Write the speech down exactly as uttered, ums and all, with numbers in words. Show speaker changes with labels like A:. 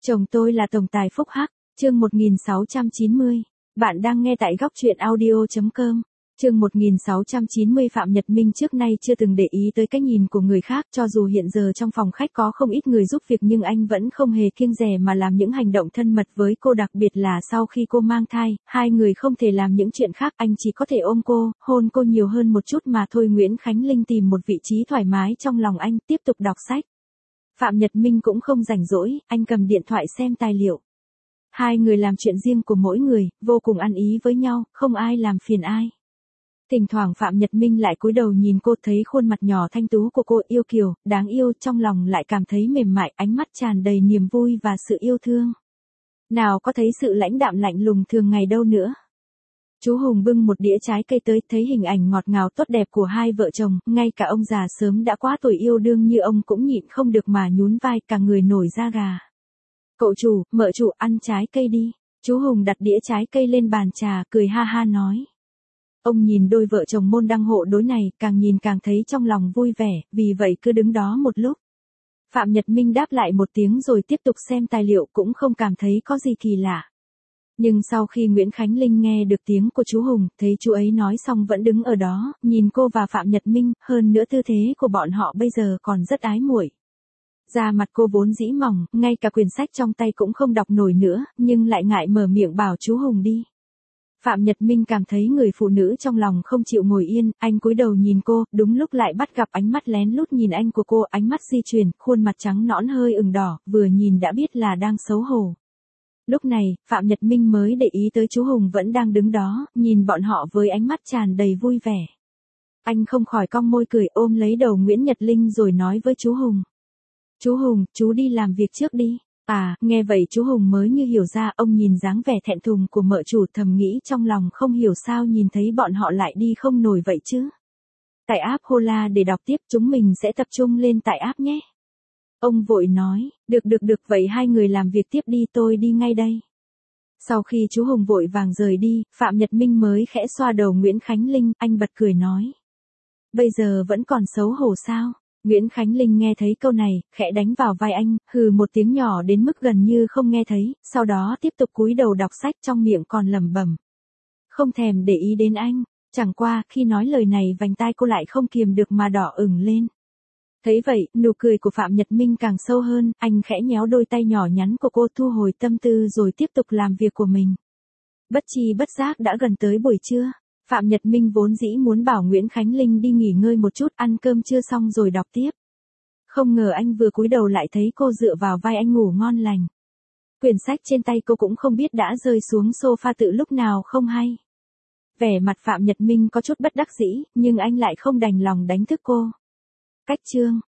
A: Chồng tôi là tổng tài phúc hắc, chương một nghìn sáu trăm chín mươi. Bạn đang nghe tại góc truyện audio chấm com. Chương một nghìn sáu trăm chín mươi. Phạm Nhật Minh trước nay chưa từng để ý tới cái nhìn của người khác, cho dù hiện giờ trong phòng khách có không ít người giúp việc nhưng anh vẫn không hề kiêng dè mà làm những hành động thân mật với cô, đặc biệt là sau khi cô mang thai, hai người không thể làm những chuyện khác, anh chỉ có thể ôm cô, hôn cô nhiều hơn một chút mà thôi. Nguyễn Khánh Linh tìm một vị trí thoải mái trong lòng anh, tiếp tục đọc sách. Phạm Nhật Minh cũng không rảnh rỗi, anh cầm điện thoại xem tài liệu. Hai người làm chuyện riêng của mỗi người, vô cùng ăn ý với nhau, không ai làm phiền ai. Thỉnh thoảng Phạm Nhật Minh lại cúi đầu nhìn cô, thấy khuôn mặt nhỏ thanh tú của cô yêu kiều, đáng yêu, trong lòng lại cảm thấy mềm mại, ánh mắt tràn đầy niềm vui và sự yêu thương. Nào có thấy sự lãnh đạm lạnh lùng thường ngày đâu nữa. Chú Hùng bưng một đĩa trái cây tới, thấy hình ảnh ngọt ngào tốt đẹp của hai vợ chồng, ngay cả ông già sớm đã quá tuổi yêu đương như ông cũng nhịn không được mà nhún vai, cả người nổi da gà. Cậu chủ, mợ chủ, ăn trái cây đi. Chú Hùng đặt đĩa trái cây lên bàn trà, cười ha ha nói. Ông nhìn đôi vợ chồng môn đăng hộ đối này, càng nhìn càng thấy trong lòng vui vẻ, vì vậy cứ đứng đó một lúc. Phạm Nhật Minh đáp lại một tiếng rồi tiếp tục xem tài liệu, cũng không cảm thấy có gì kỳ lạ. Nhưng sau khi Nguyễn Khánh Linh nghe được tiếng của chú Hùng, thấy chú ấy nói xong vẫn đứng ở đó, nhìn cô và Phạm Nhật Minh, hơn nữa tư thế của bọn họ bây giờ còn rất ái muội. Da mặt cô vốn dĩ mỏng, ngay cả quyển sách trong tay cũng không đọc nổi nữa, nhưng lại ngại mở miệng bảo chú Hùng đi. Phạm Nhật Minh cảm thấy người phụ nữ trong lòng không chịu ngồi yên, anh cúi đầu nhìn cô, đúng lúc lại bắt gặp ánh mắt lén lút nhìn anh của cô, ánh mắt di chuyển, khuôn mặt trắng nõn hơi ửng đỏ, vừa nhìn đã biết là đang xấu hổ. Lúc này, Phạm Nhật Minh mới để ý tới chú Hùng vẫn đang đứng đó, nhìn bọn họ với ánh mắt tràn đầy vui vẻ. Anh không khỏi cong môi cười, ôm lấy đầu Nguyễn Nhật Linh rồi nói với chú Hùng. Chú Hùng, chú đi làm việc trước đi. À, nghe vậy chú Hùng mới như hiểu ra, ông nhìn dáng vẻ thẹn thùng của mợ chủ thầm nghĩ trong lòng không hiểu sao nhìn thấy bọn họ lại đi không nổi vậy chứ. Tải app Hola để đọc tiếp, chúng mình sẽ tập trung lên tải app nhé. Ông vội nói, được được được, vậy hai người làm việc tiếp đi, tôi đi ngay đây. Sau khi chú Hùng vội vàng rời đi, Phạm Nhật Minh mới khẽ xoa đầu Nguyễn Khánh Linh, anh bật cười nói. Bây giờ vẫn còn xấu hổ sao? Nguyễn Khánh Linh nghe thấy câu này, khẽ đánh vào vai anh, hừ một tiếng nhỏ đến mức gần như không nghe thấy, sau đó tiếp tục cúi đầu đọc sách, trong miệng còn lẩm bẩm. Không thèm để ý đến anh, chẳng qua, khi nói lời này vành tai cô lại không kiềm được mà đỏ ửng lên. Thấy vậy, nụ cười của Phạm Nhật Minh càng sâu hơn, anh khẽ nhéo đôi tay nhỏ nhắn của cô, thu hồi tâm tư rồi tiếp tục làm việc của mình. Bất chi bất giác đã gần tới buổi trưa. Phạm Nhật Minh vốn dĩ muốn bảo Nguyễn Khánh Linh đi nghỉ ngơi một chút, ăn cơm trưa xong rồi đọc tiếp. Không ngờ anh vừa cúi đầu lại thấy cô dựa vào vai anh ngủ ngon lành. Quyển sách trên tay cô cũng không biết đã rơi xuống sofa từ lúc nào không hay. Vẻ mặt Phạm Nhật Minh có chút bất đắc dĩ, nhưng anh lại không đành lòng đánh thức cô. Cách chương